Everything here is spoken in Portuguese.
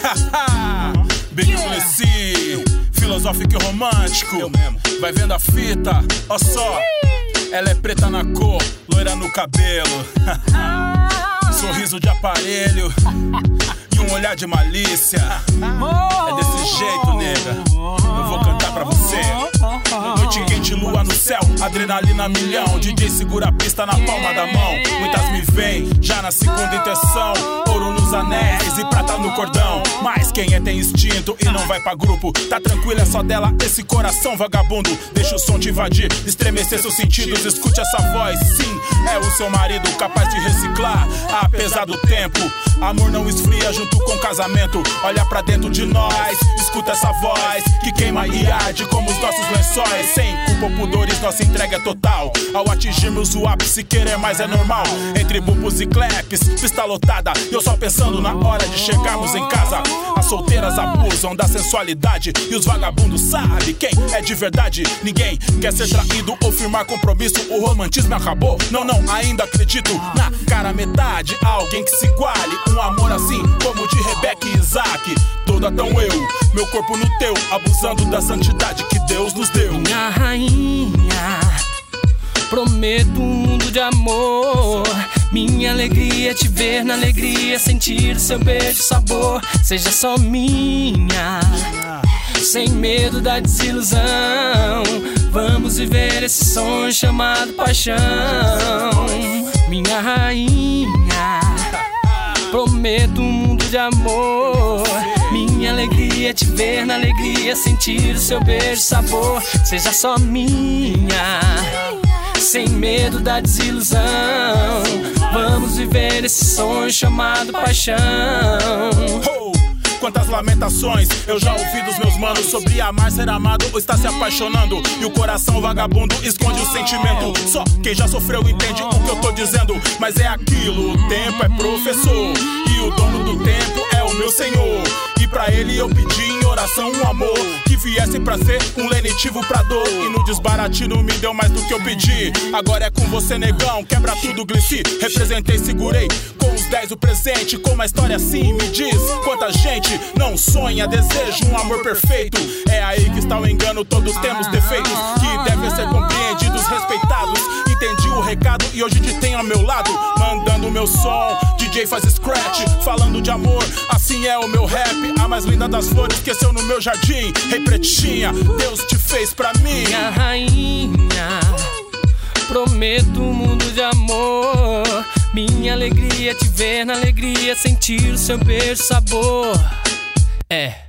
Big Glessi, filosófico e romântico. Eu mesmo. Vai vendo a fita, ó só. Ela é preta na cor, loira no cabelo. Sorriso de aparelho e um olhar de malícia. É desse jeito, nega. Eu vou cantar pra você. Noite quente, lua no céu, adrenalina milhão. DJ segura a pista na palma da mão. Muitas me vêm, já na segunda intenção. Ouro nos anéis e prata no cordão. Mas quem é tem instinto e não vai pra grupo. Tá tranquilo, é só dela esse coração vagabundo. Deixa o som te invadir, estremecer seus sentidos. Escute essa voz, sim, é o seu marido capaz de reciclar. Apesar do tempo, amor não esfria junto com casamento. Olha pra dentro de nós, escuta essa voz que queima e arde como os nossos lençóis. Sem culpa ou pudores, nossa entrega é total. Ao atingirmos o ápice, querer mais é normal. Entre bubos e claps, pista lotada, eu só pensando na hora de chegarmos em casa. As solteiras abusam da sensualidade e os vagabundos sabem quem é de verdade. Ninguém quer ser traído ou firmar compromisso. O romantismo acabou, não, ainda acredito na cara metade. Alguém que se iguale, um amor assim como o de Rebeca e Isaac. Toda tão eu, meu corpo no teu, abusando da santidade que Deus nos deu. Minha rainha, prometo um mundo de amor. Minha alegria é te ver na alegria, sentir o seu beijo, sabor. Seja só minha, sem medo da desilusão. Vamos viver esse sonho chamado paixão. Minha rainha, prometo um mundo de amor. Minha alegria é te ver na alegria, sentir o seu beijo, sabor. Seja só minha, sem medo da desilusão. Vamos viver esse sonho chamado paixão. Quantas lamentações eu já ouvi dos meus manos sobre amar, ser amado ou estar se apaixonando. E o coração vagabundo esconde o sentimento. Só quem já sofreu entende o que eu tô dizendo. Mas é aquilo, o tempo é professor e o dono do tempo é o meu senhor. E pra ele eu pedi em oração um amor que viesse pra ser um lenitivo pra dor. E no desbaratino me deu mais do que eu pedi. Agora é com você, negão, quebra tudo, Glessi. Representei, segurei com os 10 o presente. Com uma história assim, me diz quanta gente não sonha, deseja um amor perfeito. É aí que está o engano, todos temos defeitos que devem ser compreendidos, respeitados. Entendi o recado e hoje te tenho ao meu lado, mandando o meu som. DJ faz scratch, falando de amor, assim é o meu rap. A mais linda das flores esqueceu no meu jardim. Rei pretinha, Deus te fez pra mim. Minha rainha, prometo um mundo de amor. Minha alegria é te ver na alegria, sentir o seu beijo, sabor. É.